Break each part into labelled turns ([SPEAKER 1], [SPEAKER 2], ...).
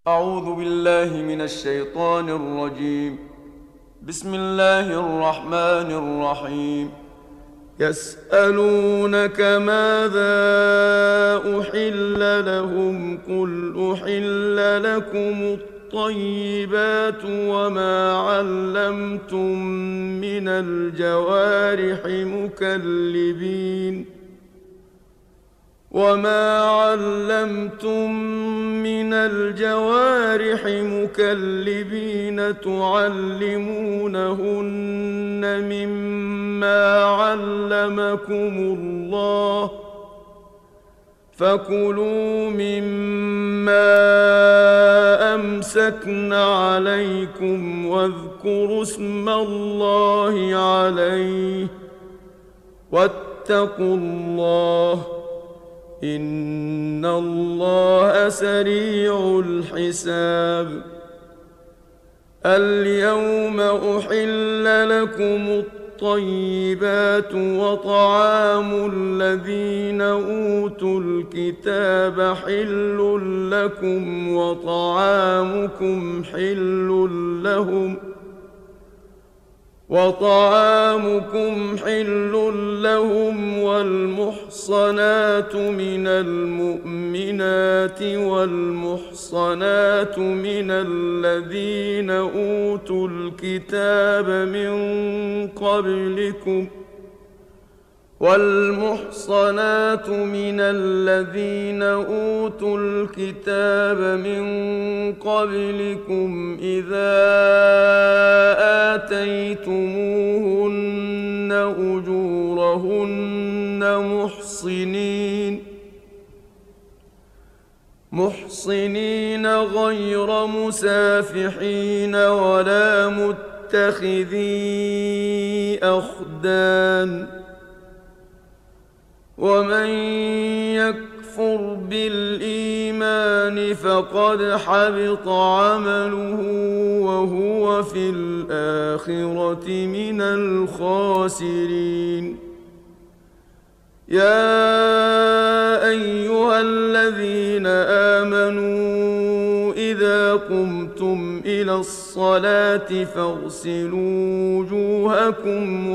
[SPEAKER 1] أعوذ بالله من الشيطان الرجيم. بسم الله الرحمن الرحيم. يسألونك ماذا أحل لهم قل أحل لكم الطيبات وما علمتم من الجوارح مكلبين تعلمونهن مما علمكم الله فكلوا مما أمسكن عليكم واذكروا اسم الله عليه واتقوا الله إن الله سريع الحساب. اليوم أحل لكم الطيبات وطعام الذين أوتوا الكتاب حل لكم وطعامكم حل لهم والمحصنات من المؤمنات والمحصنات من الذين أوتوا الكتاب من قبلكم إذا آتيتموهن أجورهن محصنين غير مسافحين ولا متخذي أخدان. ومن يكفر بالإيمان فقد حبط عمله وهو في الآخرة من الخاسرين. يا أيها الذين آمنوا إذا قمتم إلى الصلاة فاغسلوا وجوهكم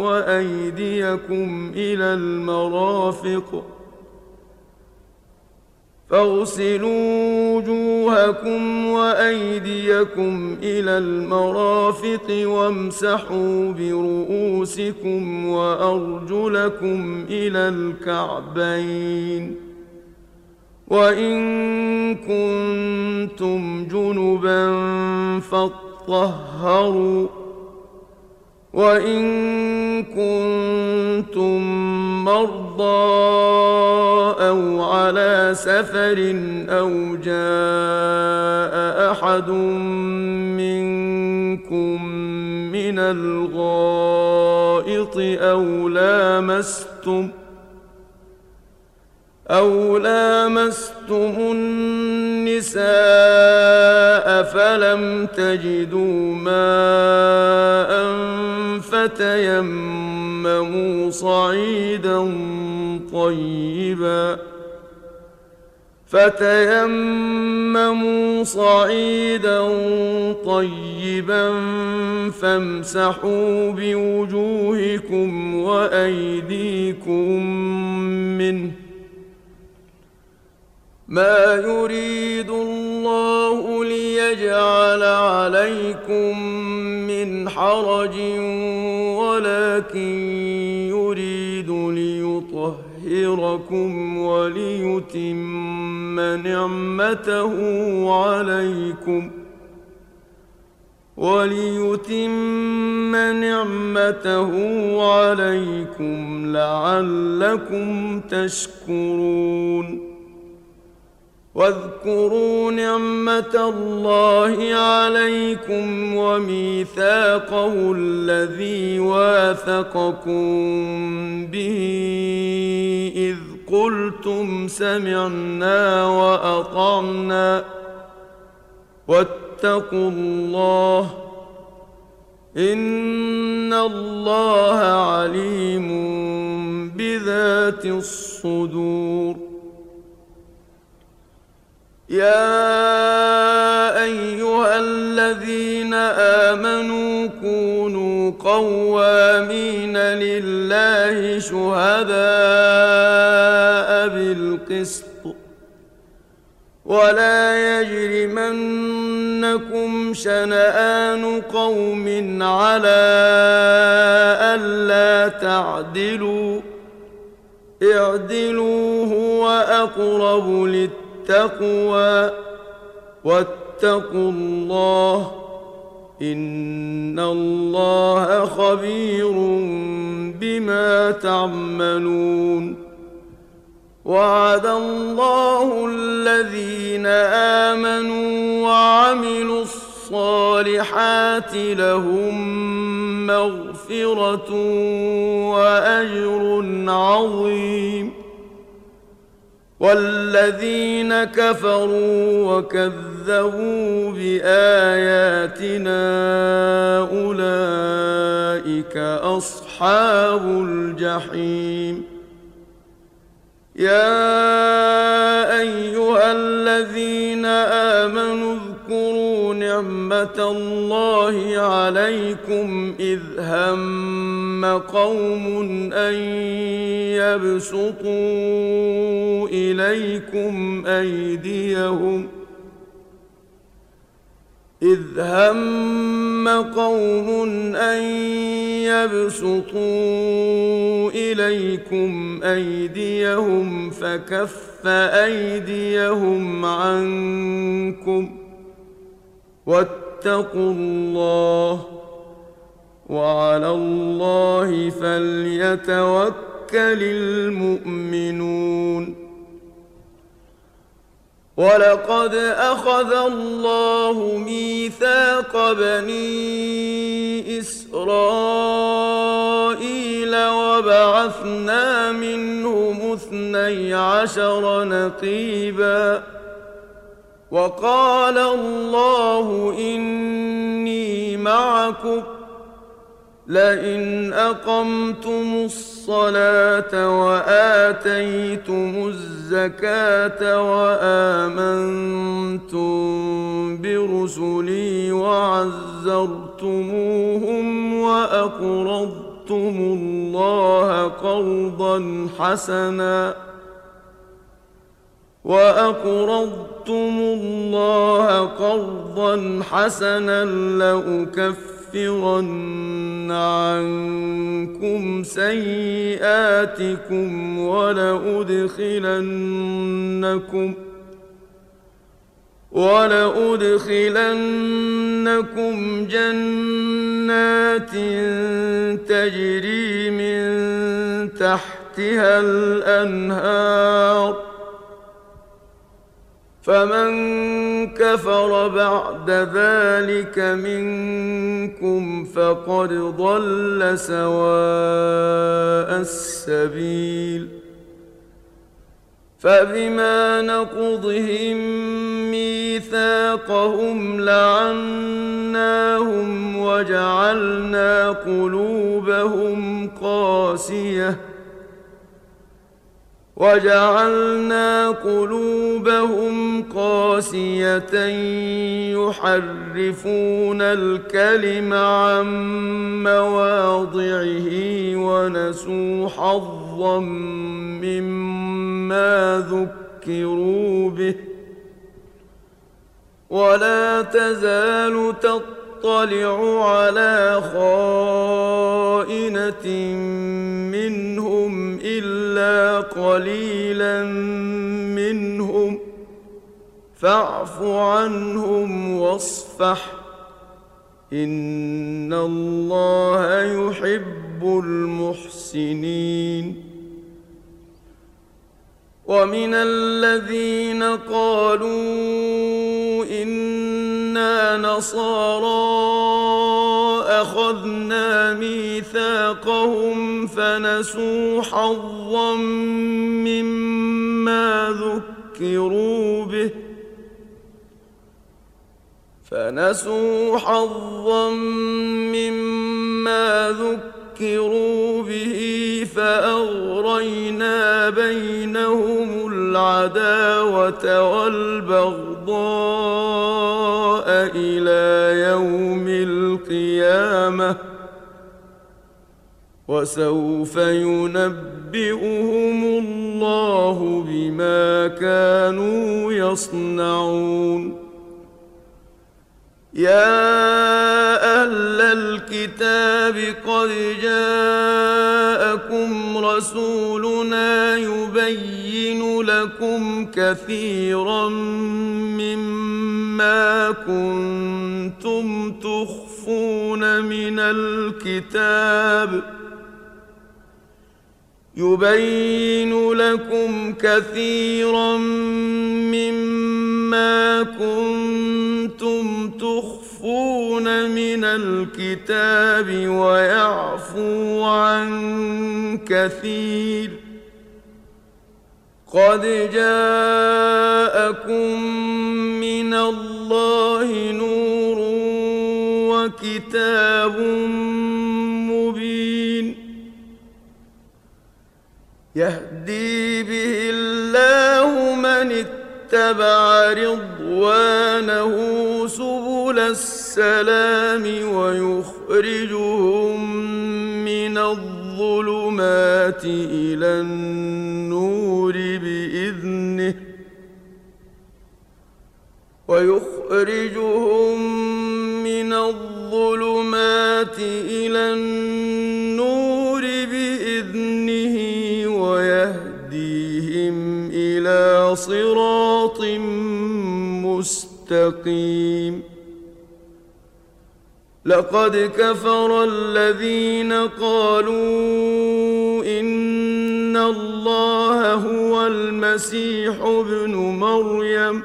[SPEAKER 1] وأيديكم إلى المرافق وامسحوا برؤوسكم وأرجلكم إلى الكعبين وإن كنتم جنبا فاطهروا وإن كنتم مرضى أو على سفر أو جاء أحد منكم من الغائط أو لامستم النساء فلم تجدوا ماء فتيمموا صعيدا طيبا فامسحوا بوجوهكم وأيديكم منه ما يريد الله ليجعل عليكم من حرج ولكن يريد ليطهركم وليتم نعمته عليكم لعلكم تشكرون. واذكروا نعمة الله عليكم وميثاقه الذي واثقكم به إذ قلتم سمعنا وأطعنا واتقوا الله إن الله عليم بذات الصدور. يا قوامين لله شهداء بالقسط ولا يجرمنكم شنآن قوم على ألا تعدلوا اعدلوا هو أقرب للتقوى واتقوا الله إن الله خبير بما تعملون وعد الله الذين آمنوا وعملوا الصالحات لهم مغفرة وأجر عظيم والذين كفروا وكذبوا بآياتنا أولئك أصحاب الجحيم يا أيها الذين آمنوا اذكروا نعمة الله عليكم إذ هم قوم أن يبسطوا إليكم أيديهم فكف أيديهم عنكم واتقوا الله وعلى الله فليتوكل المؤمنون ولقد أخذ الله ميثاق بني إسرائيل وبعثنا منهم 12 نقيبا وقال الله إني معكم لئن أقمتم الصلاة وآتيتم الزكاة وآمنتم برسلي وعزرتموهم وأقرضتم الله قرضا حسنا لأكفرن عنكم سيئاتكم ولأدخلنكم جنات تجري من تحتها الأنهار فمن كفر بعد ذلك منكم فقد ضل سواء السبيل فبما نقضهم ميثاقهم لعناهم وجعلنا قلوبهم قاسية يحرفون الكلم عن مواضعه ونسوا حظا مما ذكروا به ولا تزال تطلع على خائنة منهم إلا قليلا منهم فاعف عنهم واصفح إن الله يحب المحسنين ومن الذين قالوا إنا نصارى أخذنا ميثاقهم فنسوا حظا مما ذكروا به فأغرينا بينهم العداوة والبغضاء إلى يوم القيامة وسوف ينبئهم الله بما كانوا يصنعون. يا أهل الكتاب قد جاءكم رسولنا يبين لكم كثيرا مما كنتم تخفون من الكتاب ويعفو عن كثير. قد جاءكم من الله نور وكتاب مبين يهدي به الله من اتبع رضوانه سبل السلام ويخرجهم من الظلمات إلى النور بإذنه ويهديهم إلى صراط مستقيم. لقد كفر الذين قالوا إن الله هو المسيح ابن مريم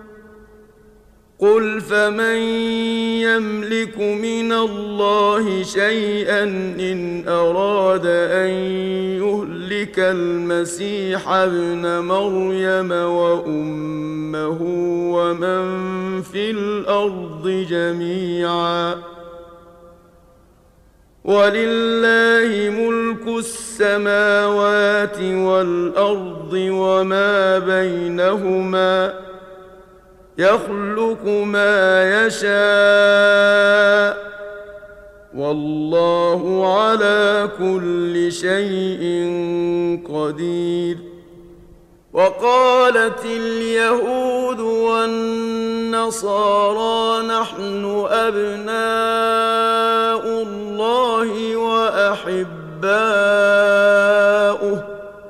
[SPEAKER 1] قل فمن يملك من الله شيئا إن أراد أن يهلك المسيح ابن مريم وأمه ومن في الأرض جميعا ولله ملك السماوات والأرض وما بينهما يخلق ما يشاء والله على كل شيء قدير. وقالت اليهود والنصارى نحن أبناء الله وأحباؤه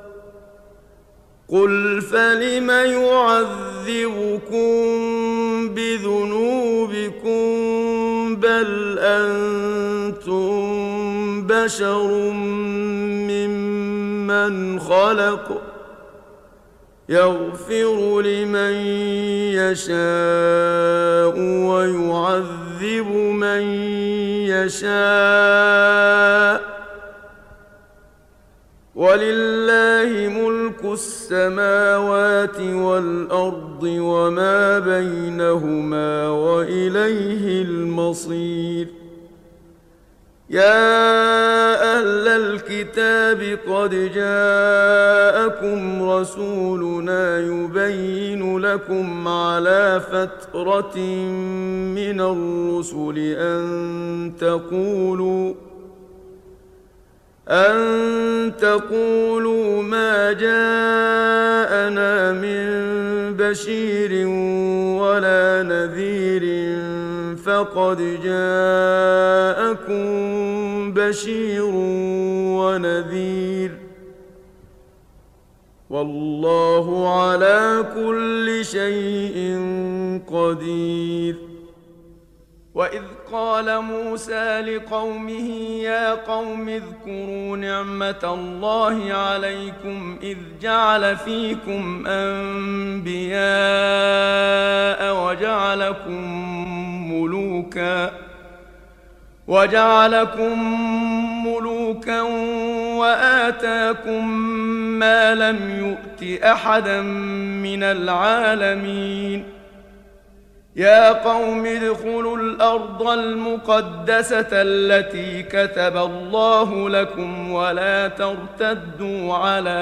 [SPEAKER 1] قل فلم يعذبكم بذنوبكم بل أنتم بشر ممن خلق يغفر لمن يشاء ويعذب من يشاء ولله ملك السماوات والأرض وما بينهما وإليه المصير. يا أهل الكتاب قد جاءكم رسولنا يبين لكم على فترة من الرسل أن تقولوا ما جاءنا من بشير ولا نذير فقد جاءكم بشير ونذير والله على كل شيء قدير. وإذ قال موسى لقومه يا قوم اذكروا نعمة الله عليكم إذ جعل فيكم أنبياء وجعلكم ملوكا وآتاكم ما لم يؤت أحدا من العالمين. يا قوم ادخلوا الأرض المقدسة التي كتب الله لكم ولا ترتدوا على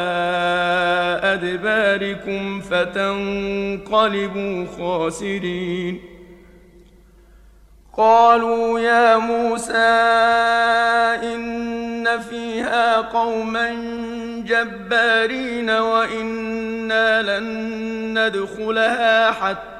[SPEAKER 1] أدباركم فتنقلبوا خاسرين. قالوا يا موسى إن إن فيها قوما جبارين وإنا لن ندخلها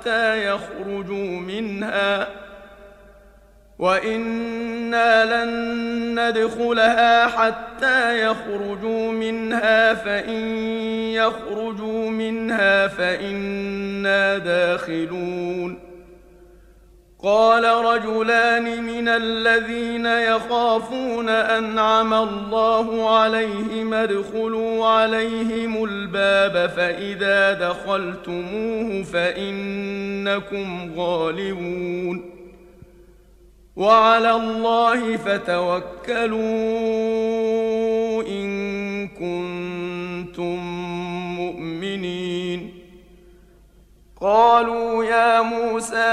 [SPEAKER 1] حتى يخرجوا منها فإن يخرجوا منها فإنا داخلون. قال رجلان من الذين يخافون أنعم الله عليهم ادخلوا عليهم الباب فإذا دخلتموه فإنكم غالبون وعلى الله فتوكلوا إن كنتم مؤمنين. قالوا يا موسى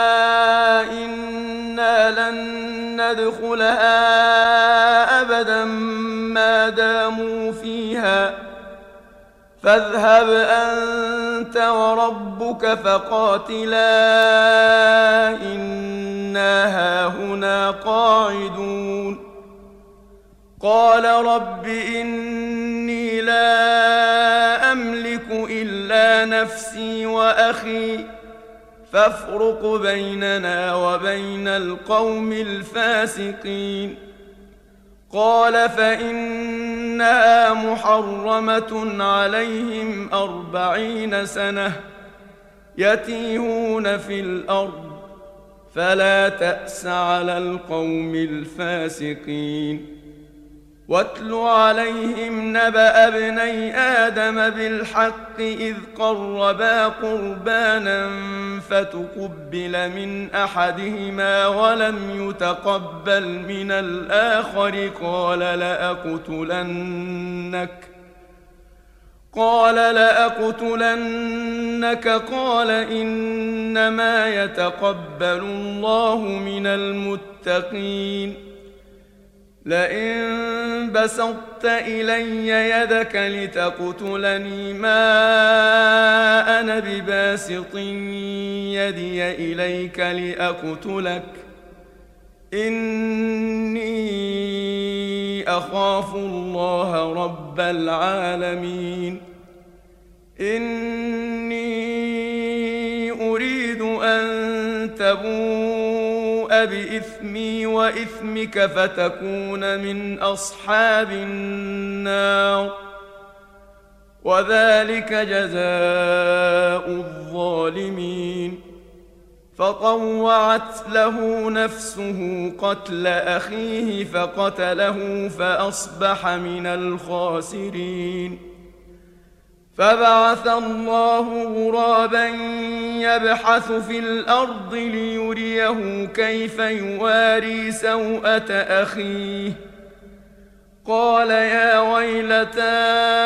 [SPEAKER 1] إنا لن ندخلها أبدا ما داموا فيها فاذهب أنت وربك فقاتلا إنا هاهنا قاعدون. قال رب إني لا أملك إلا نفسي وأخي فافرق بيننا وبين القوم الفاسقين. قال فإنها محرمة عليهم 40 سنة يتيهون في الأرض فلا تأس على القوم الفاسقين. واتل عليهم نبأ ابني آدم بالحق إذ قربا قربانا فتقبل من أحدهما ولم يتقبل من الآخر قال لأقتلنك قال إنما يتقبل الله من المتقين. لئن بسطت إلي يدك لتقتلني ما أنا بباسط يدي إليك لأقتلك إني أخاف الله رب العالمين. إني أريد أن تبوء بإثمي وإثمك فتكون من أصحاب النار وذلك جزاء الظالمين. فطوعت له نفسه قتل أخيه فقتله فأصبح من الخاسرين. فبعث الله غرابا يبحث في الأرض ليريه كيف يواري سوءة أخيه. قال يا ويلتى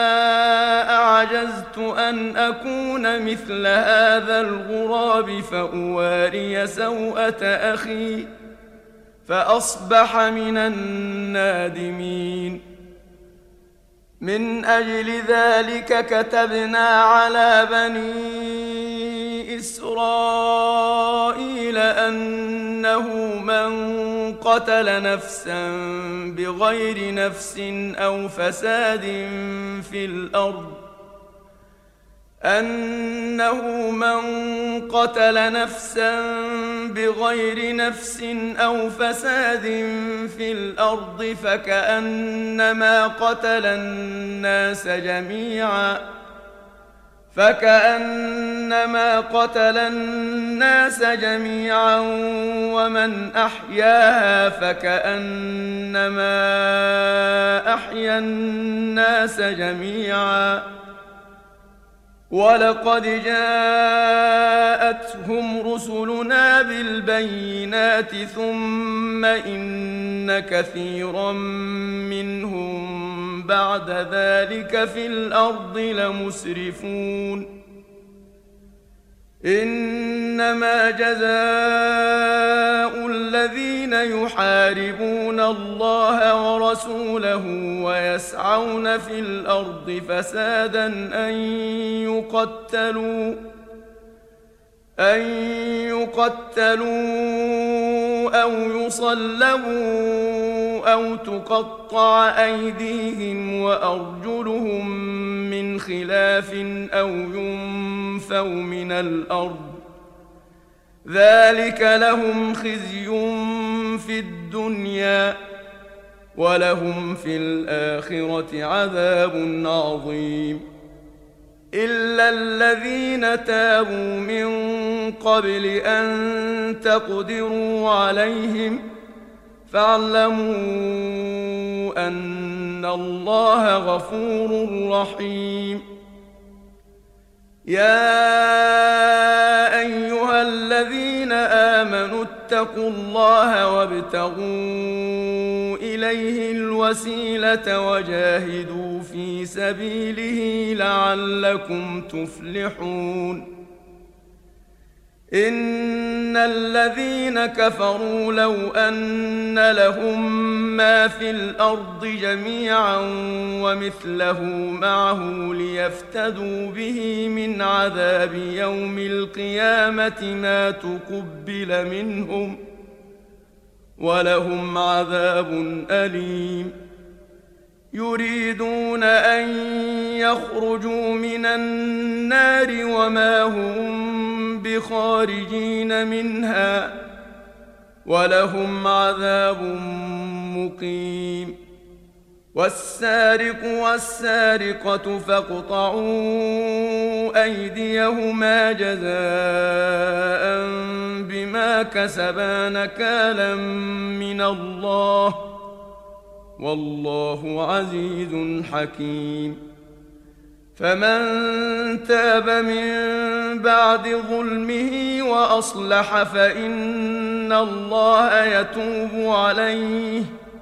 [SPEAKER 1] أعجزت أن أكون مثل هذا الغراب فأواري سوءة أخي فأصبح من النادمين. من أجل ذلك كتبنا على بني إسرائيل أنه من قتل نفسا بغير نفس أو فساد في الأرض فكأنما قتل الناس جميعا ومن أحياها فكأنما أحيا الناس جميعا. ولقد جاءتهم رسلنا بالبينات ثم إن كثيرا منهم بعد ذلك في الأرض لمسرفون. إنما جزاء الذين يحاربون الله ورسوله ويسعون في الأرض فسادا أن يقتلوا أو يصلبوا أو تقطع أيديهم وأرجلهم من خلاف أو ينفوا من الأرض ذلك لهم خزي في الدنيا ولهم في الآخرة عذاب عظيم إلا الذين تابوا من قبل أن تقدروا عليهم فاعلموا أن الله غفور رحيم يا أيها الذين آمنوا اتقوا الله وابتغوا إليه الوسيلة وجاهدوا في سبيله لعلكم تفلحون إن الذين كفروا لو أن لهم ما في الأرض جميعا ومثله معه ليفتدوا به من عذاب يوم القيامة ما تقبل منهم ولهم عذاب أليم يريدون أن يخرجوا من النار وما هم بخارجين منها ولهم عذاب مقيم والسارق والسارقة فاقطعوا أيديهما جزاء بما كسبا نكالا من الله والله عزيز حكيم فمن تاب من بعد ظلمه وأصلح فإن الله يتوب عليه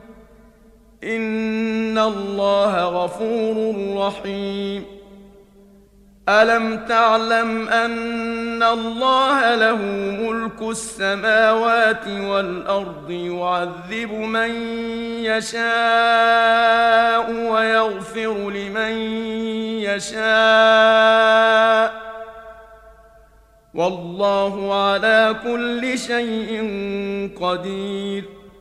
[SPEAKER 1] إن الله غفور رحيم ألم تعلم أن الله له ملك السماوات والأرض يعذب من يشاء ويغفر لمن يشاء والله على كل شيء قدير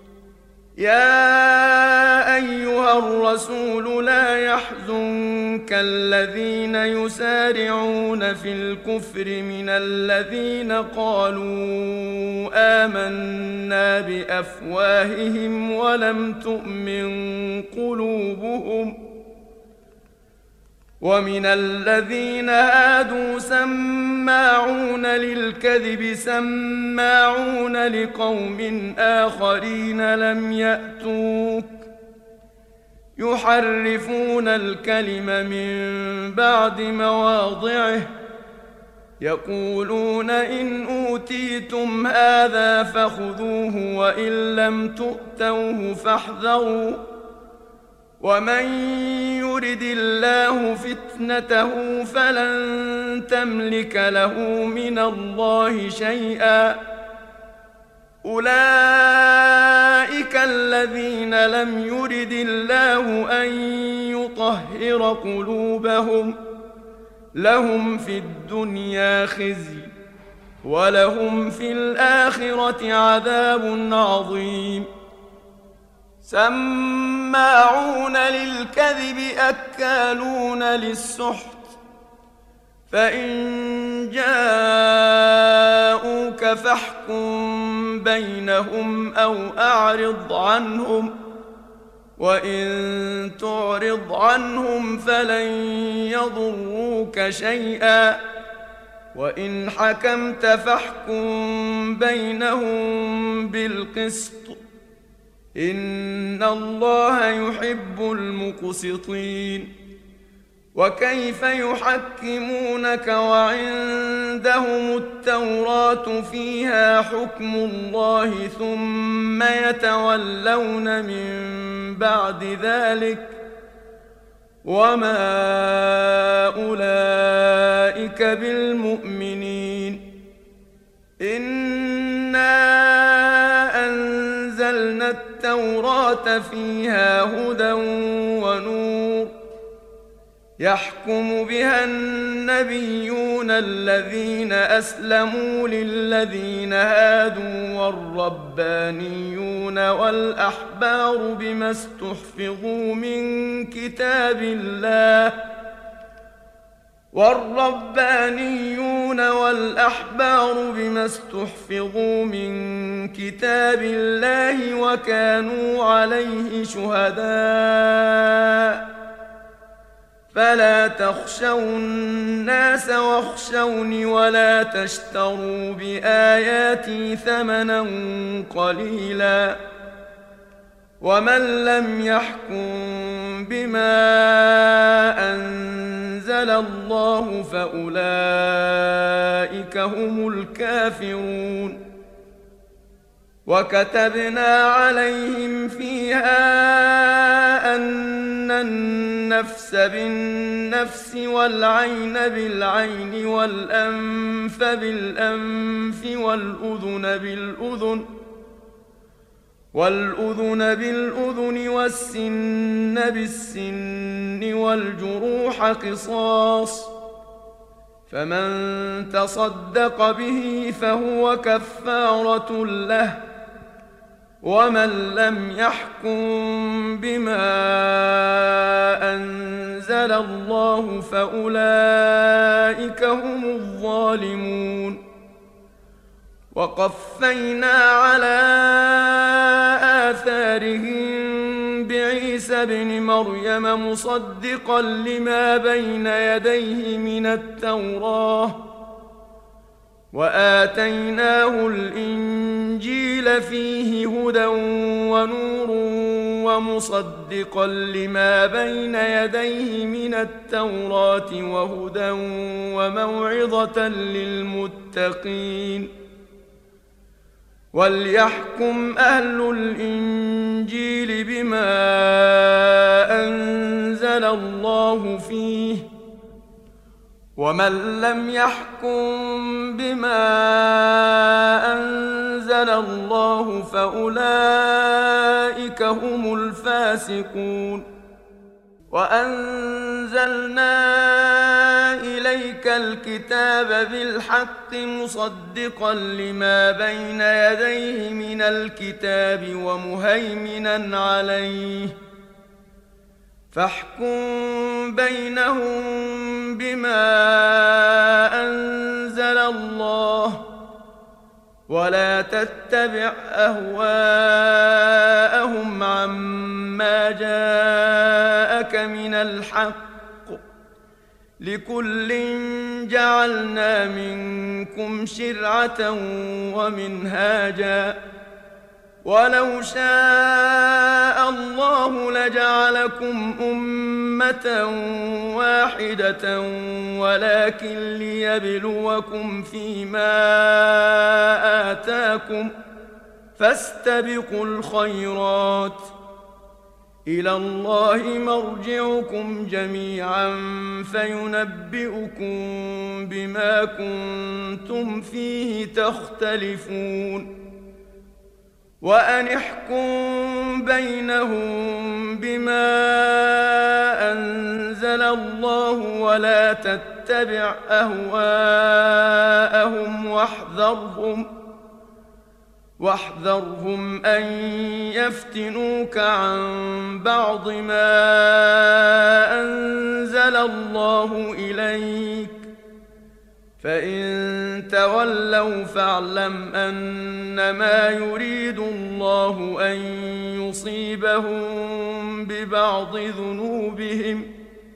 [SPEAKER 1] يا أيها الرسول لا يحزنك الذين يسارعون في الكفر من الذين قالوا آمنا بأفواههم ولم تؤمن قلوبهم ومن الذين هادوا سماعون للكذب سماعون لقوم آخرين لم يأتوك يحرفون الكلم من بعد مواضعه يقولون إن أوتيتم هذا فخذوه وإن لم تؤتوه فاحذروا ومن يرد الله فتنته فلن تملك له من الله شيئا أولئك الذين لم يرد الله أن يطهر قلوبهم لهم في الدنيا خزي ولهم في الآخرة عذاب عظيم سماعون للكذب أكالون للسحت فإن جاءوك فاحكم بينهم أو أعرض عنهم وإن تعرض عنهم فلن يضروك شيئا وإن حكمت فاحكم بينهم بالقسط إن الله يحب المقسطين وكيف يحكمونك وعندهم التوراة فيها حكم الله ثم يتولون من بعد ذلك وما أولئك بالمؤمنين إنا أنزلنا التوراة فيها هدى ونور يحكم بها النبيون الذين أسلموا للذين هادوا والربانيون والأحبار بما استحفظوا من كتاب الله وكانوا عليه شهداء فلا تخشوا الناس واخشوني ولا تشتروا بآياتي ثمنا قليلا ومن لم يحكم بما أنزل الله فأولئك هم الكافرون وكتبنا عليهم فيها أن النفس بالنفس والعين بالعين والأنف بالأنف والأذن بالأذن والسن بالسن والجروح قصاص فمن تصدق به فهو كفارة له ومن لم يحكم بما أنزل الله فأولئك هم الظالمون وقفينا على آثارهم بعيسى ابن مريم مصدقا لما بين يديه من التوراة وآتيناه الإنجيل فيه هدى ونور ومصدقا لما بين يديه من التوراة وهدى وموعظة للمتقين وليحكم أهل الإنجيل بما أنزل الله فيه ومن لم يحكم بما أنزل الله فأولئك هم الفاسقون وأنزلنا إليك الكتاب بالحق مصدقا لما بين يديه من الكتاب ومهيمنا عليه فاحكم بينهم بما أنزل الله ولا تتبع أهواءهم عما جاءك من الحق لكل جعلنا منكم شرعة ومنهاجا ولو شاء الله لجعلكم أمة واحدة ولكن ليبلوكم فيما آتاكم فاستبقوا الخيرات إلى الله مرجعكم جميعا فينبئكم بما كنتم فيه تختلفون وأن احكم بينهم بما أنزل الله ولا تتبع أهواءهم واحذرهم أن يفتنوك عن بعض ما أنزل الله إليك فإن تولوا فاعلم أنما يريد الله أن يصيبهم ببعض ذنوبهم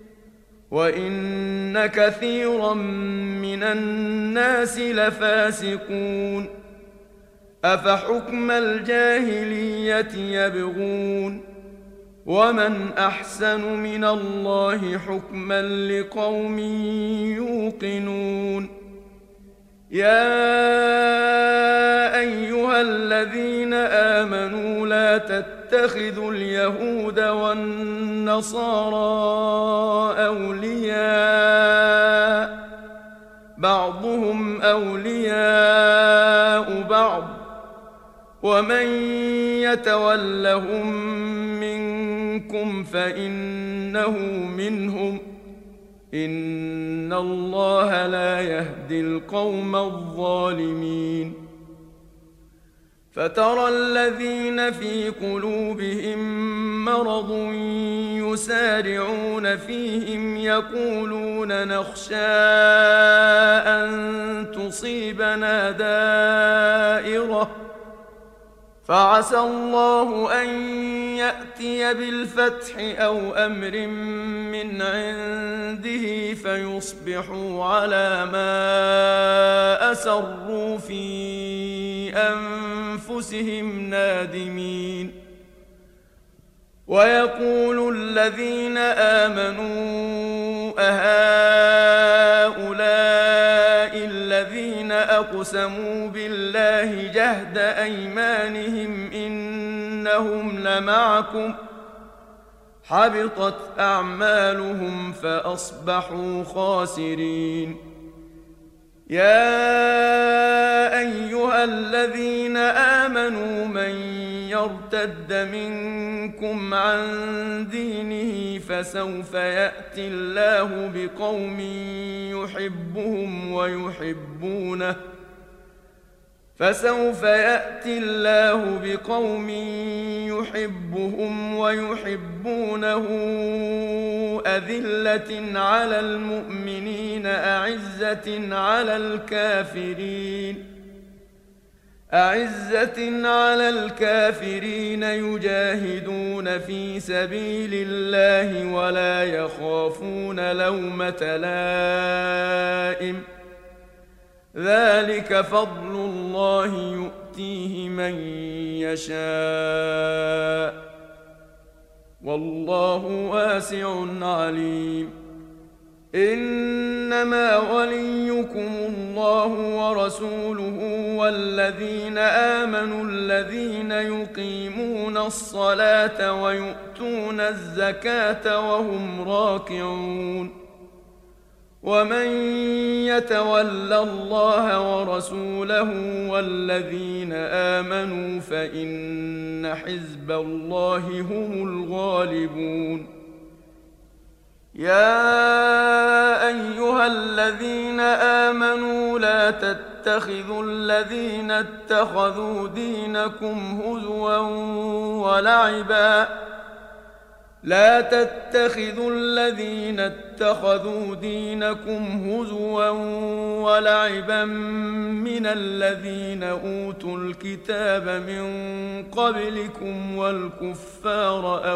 [SPEAKER 1] وإن كثيرا من الناس لفاسقون أفحكم الجاهلية يبغون ومن أحسن من الله حكما لقوم يوقنون يا أيها الذين آمنوا لا تتخذوا اليهود والنصارى أولياء بعضهم أولياء بعض ومن يتولهم منكم فإنه منهم إن الله لا يهدي القوم الظالمين. فترى الذين في قلوبهم مرض يسارعون فيهم يقولون نخشى أن تصيبنا دائرة فعسى الله أن يأتي بالفتح أو أمر من عنده فيصبحوا على ما أسروا في أنفسهم نادمين. ويقول الذين آمنوا أهؤلاء الذين أقسموا بالله جهد أيمانهم إنهم لمعكم حبطت أعمالهم فأصبحوا خاسرين. يا أيها الذين آمنوا من يرتد منكم عن دينه فسوف يأتي الله بقوم يحبهم ويحبونه أذلة على المؤمنين أعزة على الكافرين يجاهدون في سبيل الله ولا يخافون لومة لائم ذلك فضل الله يؤتيه من يشاء والله واسع عليم. إنما وليكم الله ورسوله والذين آمنوا الذين يقيمون الصلاة ويؤتون الزكاة وهم راكعون. ومن يتول الله ورسوله والذين آمنوا فإن حزب الله هم الغالبون. يا أيها الذين آمنوا لا تتخذوا الذين اتخذوا دينكم هزوا ولعبا من الذين أوتوا الكتاب من قبلكم والكفار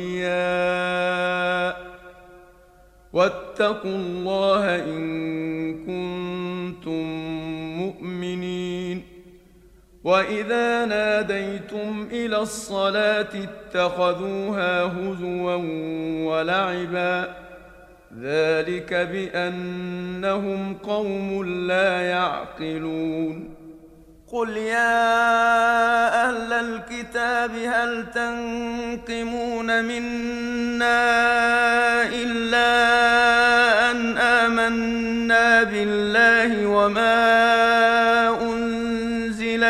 [SPEAKER 1] أولياء واتقوا الله إن كنتم مؤمنين. وإذا ناديتم إلى الصلاة اتخذوها هزوا ولعبا ذلك بأنهم قوم لا يعقلون. قل يا أهل الكتاب هل تنقمون منا إلا أن آمنا بالله وما أنزل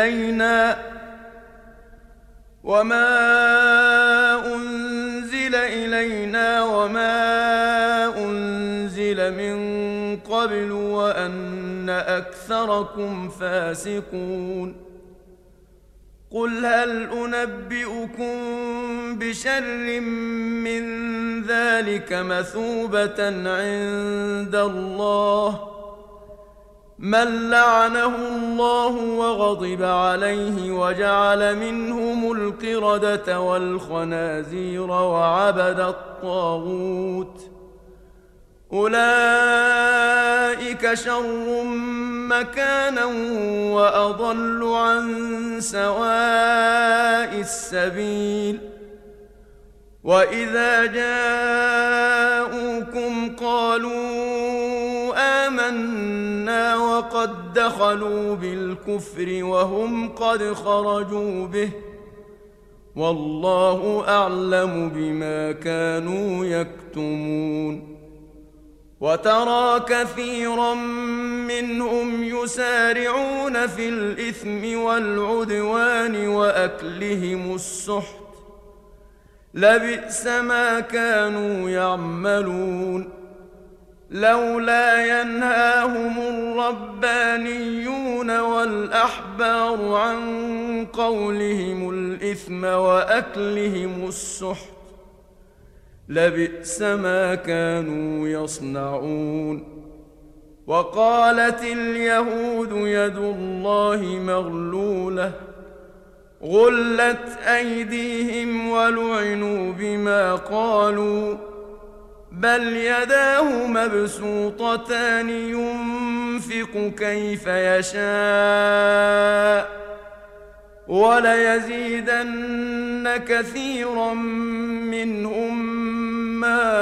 [SPEAKER 1] إلينا وما أنزل من قبل وأن أكثركم فاسقون. قل هل أنبئكم بشر من ذلك مثوبة عند الله من لعنه الله وغضب عليه وجعل منهم القردة والخنازير وعبد الطاغوت أولئك شر مكانا وأضل عن سواء السبيل. وإذا جاءوكم قالوا آمنا وقد دخلوا بالكفر وهم قد خرجوا به والله أعلم بما كانوا يكتمون. وترى كثيرا منهم يسارعون في الإثم والعدوان وأكلهم السحت لبئس ما كانوا يعملون. لولا ينهاهم الربانيون والأحبار عن قولهم الإثم وأكلهم السحت لبئس ما كانوا يصنعون. وقالت اليهود يد الله مغلولة غلت أيديهم ولعنوا بما قالوا بل يداه مبسوطتان ينفق كيف يشاء وليزيدن كثيرا منهم ما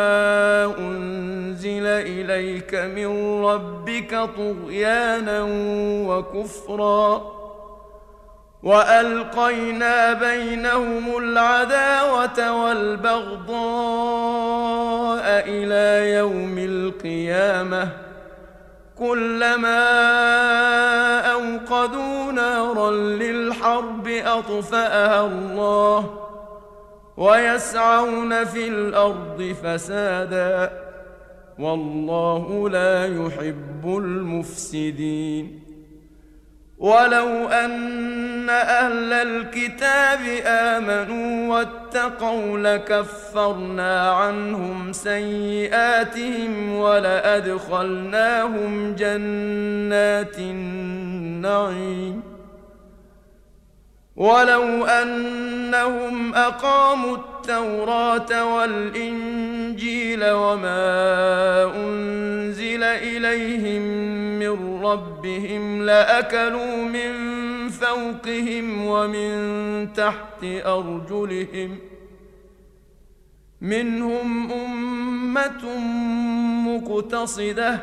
[SPEAKER 1] أنزل إليك من ربك طغيانا وكفرا وألقينا بينهم العداوة والبغضاء إلى يوم القيامة كلما أوقدوا نارا للحرب أطفأها الله ويسعون في الأرض فسادا والله لا يحب المفسدين. ولو أن أهل الكتاب آمنوا واتقوا لكفرنا عنهم سيئاتهم ولأدخلناهم جنات النعيم. ولو أنهم أقاموا التوراة والإنجيل وما أنزل إليهم من ربهم لأكلوا من فوقهم ومن تحت أرجلهم منهم أمة مقتصدة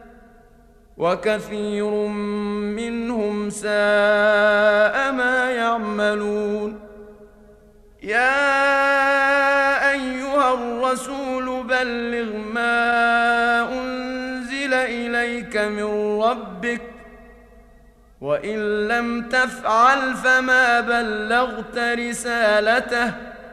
[SPEAKER 1] وكثير منهم ساء ما يعملون. يا أيها الرسول بلغ ما أنزل إليك من ربك وإن لم تفعل فما بلغت رسالته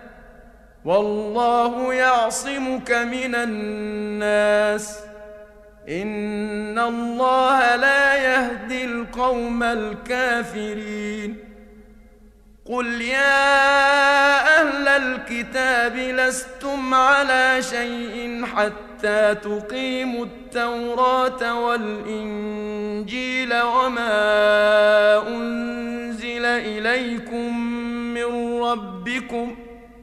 [SPEAKER 1] والله يعصمك من الناس إن الله لا يهدي القوم الكافرين. قل يا أهل الكتاب لستم على شيء حتى تقيموا التوراة والإنجيل وما أنزل إليكم من ربكم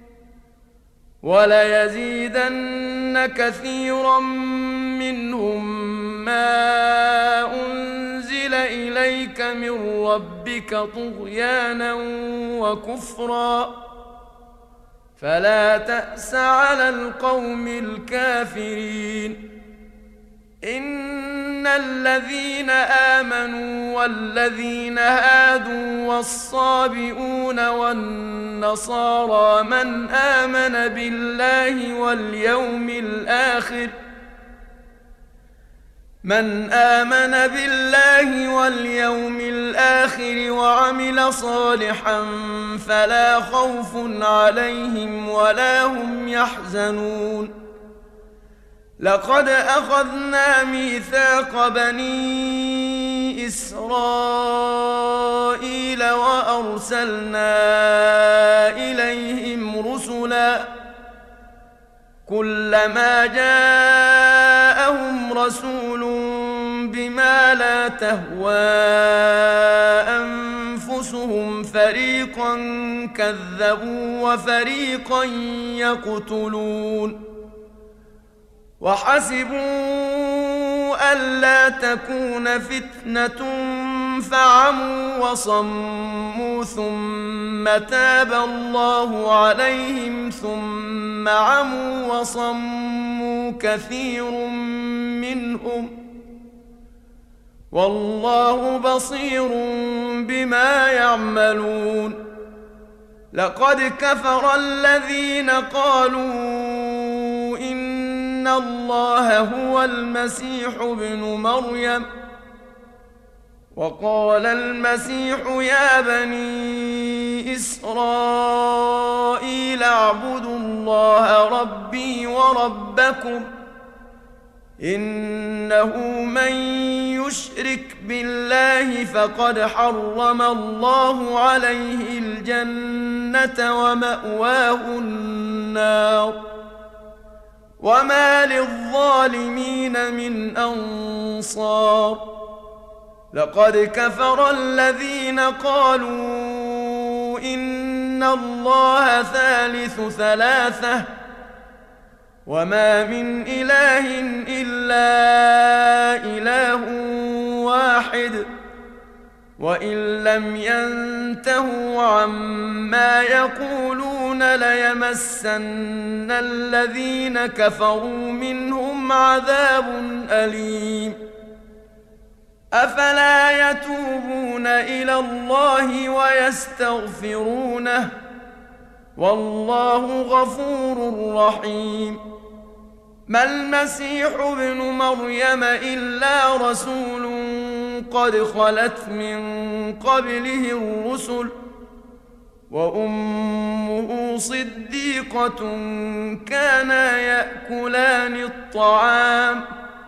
[SPEAKER 1] وليزيدن كثيرا منهم ما أنزل إليك من ربك طغيانا وكفرا فلا تأس على القوم الكافرين. إن الذين آمنوا والذين هادوا والصابئون والنصارى من آمن بالله واليوم الآخر وعمل صالحا فلا خوف عليهم ولا هم يحزنون. لقد أخذنا ميثاق بني إسرائيل وأرسلنا إليهم رسلا كلما جاءهم رسول بما لا تهوى أنفسهم فريقا كذبوا وفريقا يقتلون. وحسبوا ألا تكون فتنة فعموا وصموا ثم تاب الله عليهم ثم عموا وصموا كثير منهم والله بصير بما يعملون. لقد كفر الذين قالوا إن الله هو المسيح ابن مريم وقال المسيح يا بني إسرائيل اعبدوا الله ربي وربكم إنه من يشرك بالله فقد حرم الله عليه الجنة ومأواه النار وما للظالمين من أنصار لقد كفر الذين قالوا إن الله ثالث ثلاثة وما من إله إلا إله واحد وإن لم ينتهوا عما يقولون ليمسن الذين كفروا منهم عذاب أليم أفلا يتوبون إلى الله ويستغفرونه والله غفور رحيم ما المسيح ابن مريم إلا رسول قد خلت من قبله الرسل وأمه صديقة كانا يأكلان الطعام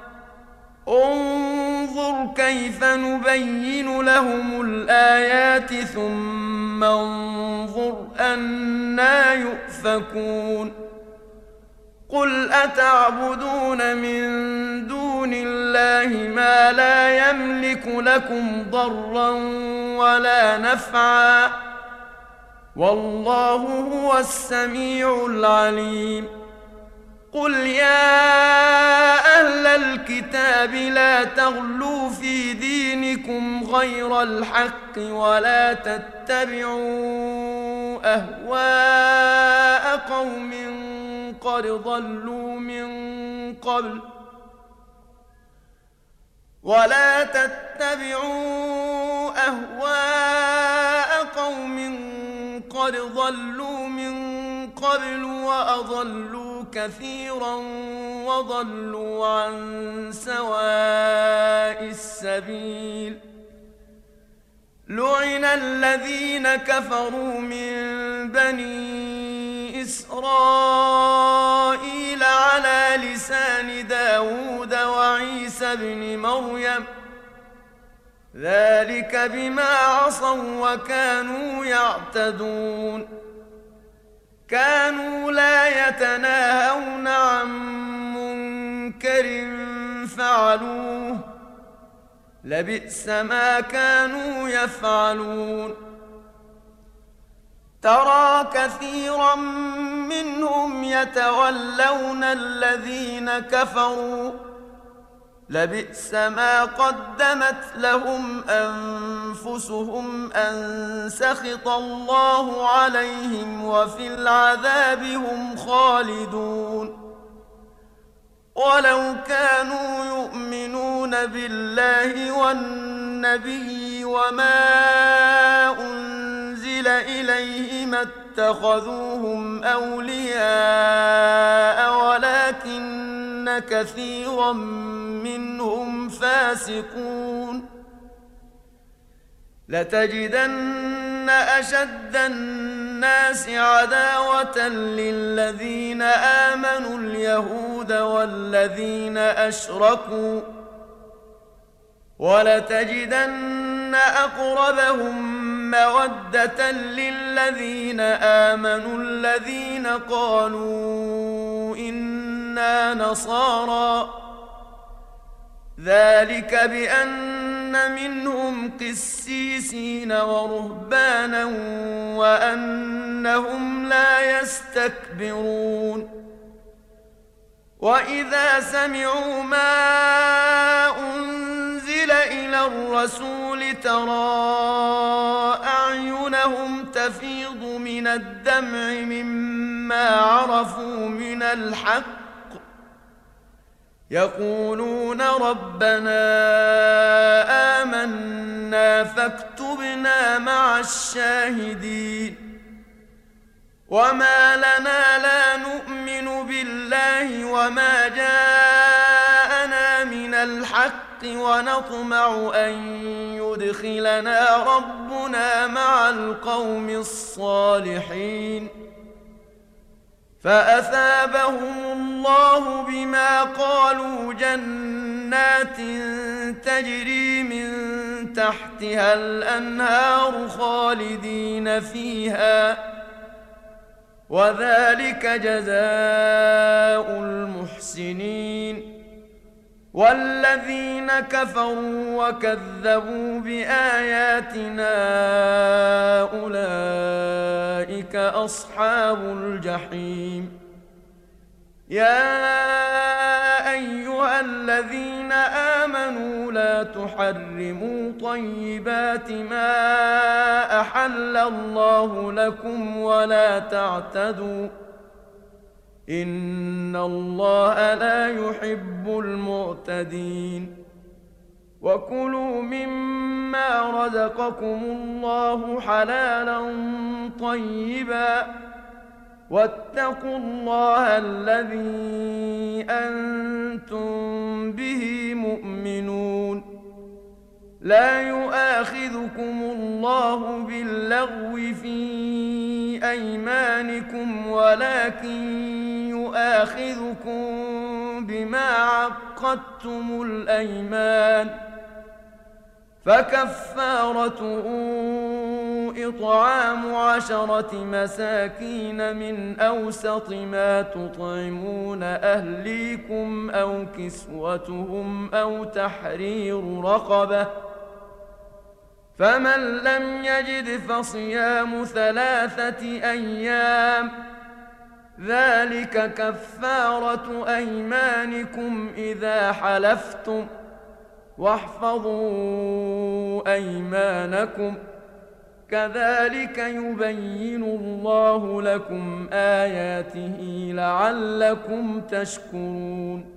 [SPEAKER 1] انظر كيف نبين لهم الآيات ثم انظر أنى يؤفكون قل أتعبدون من دون الله ما لا يملك لكم ضرا ولا نفعا والله هو السميع العليم قل يا أهل الكتاب لا تغلوا في دينكم غير الحق ولا تتبعوا أهواء قوم قد ضلوا من قبل وأضلوا كثيرا وضلوا عن سواء السبيل لعن الذين كفروا من بني إسرائيل على لسان داود وعيسى بن مريم ذلك بما عصوا وكانوا يعتدون كانوا لا يتناهون عن منكر فعلوه لبئس ما كانوا يفعلون ترى كثيرا منهم يتولون الذين كفروا لبئس ما قدمت لهم أنفسهم أن سخط الله عليهم وفي العذاب هم خالدون ولو كانوا يؤمنون بالله والنبي وما أنزل إليه ما اتخذوهم أولياء ولكن كثيرا منهم فاسقون لتجدن أشد الناس عداوة للذين آمنوا اليهود والذين أشركوا ولتجدن أقربهم مودة للذين آمنوا الذين قالوا إنا نصارى ذلك بأن منهم قسيسين ورهبانا وأنهم لا يستكبرون وإذا سمعوا ما أنزل إلى الرسول ترى أعينهم تفيض من الدمع مما عرفوا من الحق يقولون ربنا آمنا فاكتبنا مع الشاهدين وما لنا لا نؤمن بالله وما جاءنا من الحق ونطمع أن يدخلنا ربنا مع القوم الصالحين فأثابهم الله بما قالوا جنات تجري من تحتها الأنهار خالدين فيها، وذلك جزاء المحسنين. والذين كفروا وكذبوا بآياتنا أولئك أصحاب الجحيم. يا أيها الذين آمنوا لا تحرموا طيبات ما أحل الله لكم ولا تعتدوا، إن الله لا يحب المعتدين. وكلوا مما رزقكم الله حلالا طيبا، واتقوا الله الذي أنتم به مؤمنون. لا يؤاخذكم الله باللغو في أيمانكم، ولكن يؤاخذكم بما عقدتم الأيمان، فكفارته إطعام 10 مساكين من أوسط ما تطعمون أهليكم أو كسوتهم أو تحرير رقبة، فمن لم يجد فصيام 3 أيام، ذلك كفارة أيمانكم إذا حلفتم، واحفظوا أيمانكم، كذلك يبين الله لكم آياته لعلكم تشكرون.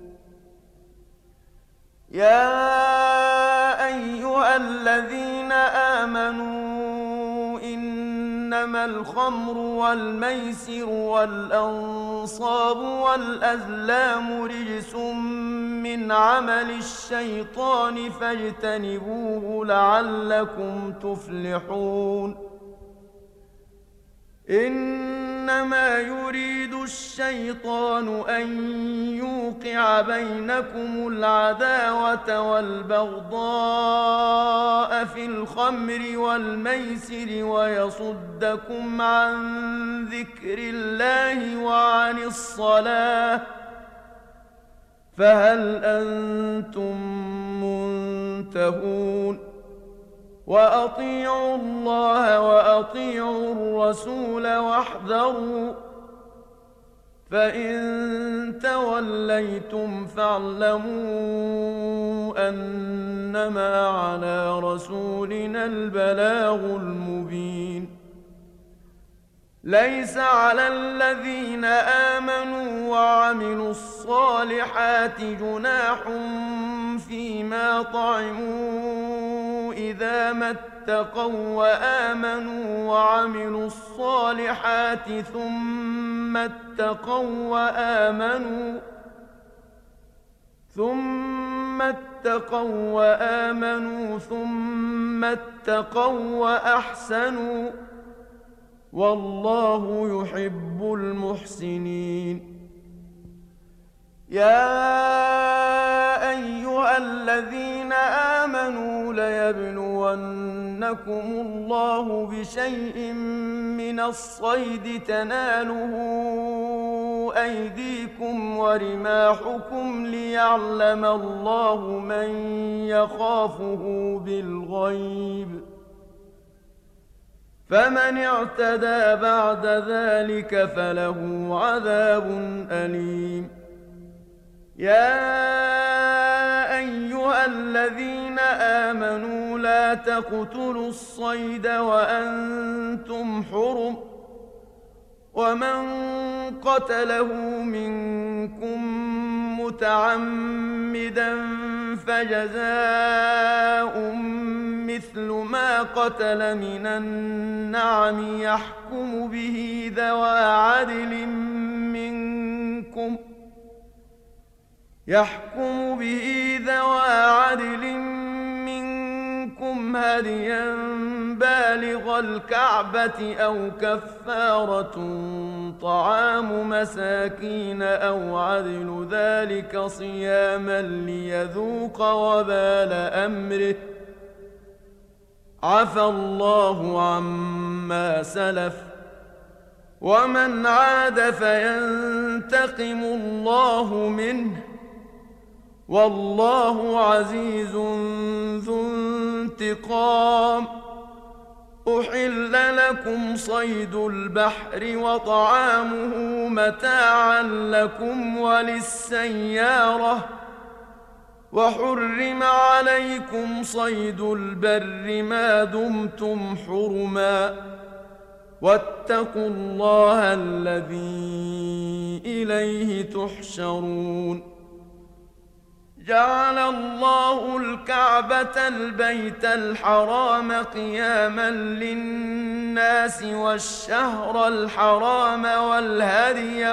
[SPEAKER 1] يا أيها الذين آمنوا إنما الخمر والميسر والأنصاب والأزلام رجس من عمل الشيطان فاجتنبوه لعلكم تفلحون. إنما يريد الشيطان أن يوقع بينكم العداوة والبغضاء في الخمر والميسر ويصدكم عن ذكر الله وعن الصلاة، فهل أنتم منتهون؟ وأطيعوا الله وأطيعوا الرسول واحذروا، فإن توليتم فاعلموا أنما على رسولنا البلاغ المبين. ليس على الذين آمنوا وعملوا الصالحات جناح فيما طعموا إذا ما اتقوا وآمنوا وعملوا الصالحات ثم اتقوا وآمنوا ثم اتقوا وأحسنوا، والله يحب المحسنين. يا أيها الذين آمنوا ليبلونكم الله بشيء من الصيد تناله أيديكم ورماحكم ليعلم الله من يخافه بالغيب، فمن اعتدى بعد ذلك فله عذاب أليم. يا أيها الذين آمنوا لا تقتلوا الصيد وأنتم حرم، ومن قتله منكم متعمدا فجزاء مثل ما قتل من النعم يحكم به ذوى عدل منكم منكم هديا بالغ الكعبة أو كفارة طعام مساكين أو عدل ذلك صياما ليذوق وبال أمره عفى الله عما سلف ومن عاد فينتقم الله منه والله عزيز ذو انتقام. أحل لكم صيد البحر وطعامه متاعا لكم وللسيارة وحرم عليكم صيد البر ما دمتم حرما واتقوا الله الذي إليه تحشرون. جعل الله الكعبة البيت الحرام قياما للناس والشهر الحرام والهدي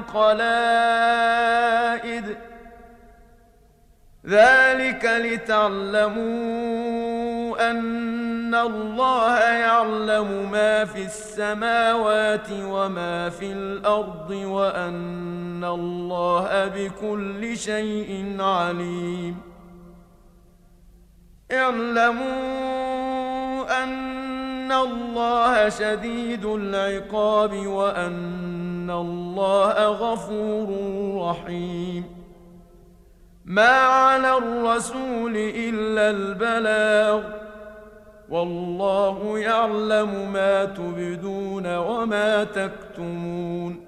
[SPEAKER 1] والقلائد ذلك لتعلموا أن الله يعلم ما في السماوات وما في الأرض وأن الله بكل شيء عليم. اعلموا أن الله شديد العقاب وأن الله غفور رحيم. ما على الرسول إلا البلاغ والله يعلم ما تبدون وما تكتمون.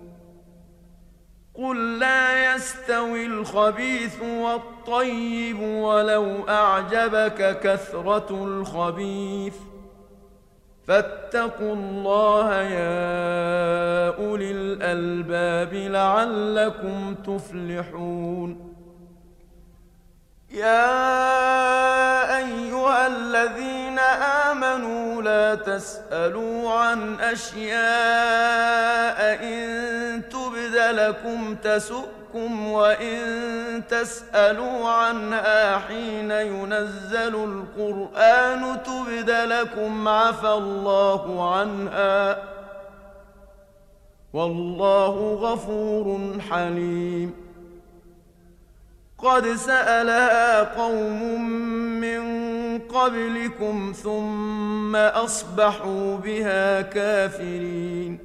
[SPEAKER 1] قل لا يستوي الخبيث والطيب ولو أعجبك كثرة الخبيث فاتقوا الله يا أولي الألباب لعلكم تفلحون. يا أيها الذين آمنوا لا تسألوا عن أشياء إن تبد لكم تسؤكم وإن تسألوا عنها حين ينزل القرآن تبد لكم عفى الله عنها والله غفور حليم. قد سألها قوم من قبلكم ثم أصبحوا بها كافرين.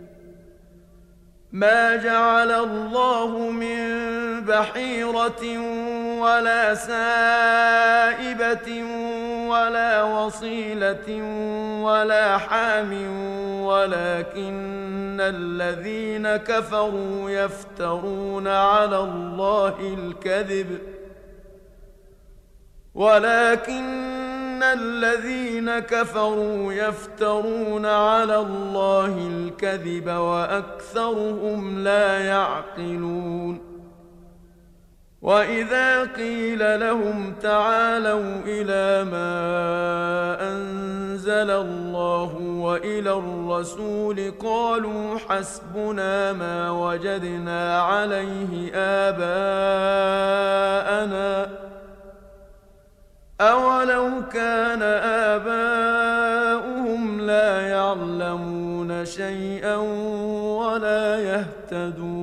[SPEAKER 1] ما جعل الله من بحيرة ولا سائبة ولا وصيلة ولا حام ولكن الذين كفروا يفترون على الله الكذب وأكثرهم لا يعقلون. وإذا قيل لهم تعالوا إلى ما أنزل الله وإلى الرسول قالوا حسبنا ما وجدنا عليه آباءنا أولو كان آباؤهم لا يعلمون شيئا ولا يهتدون.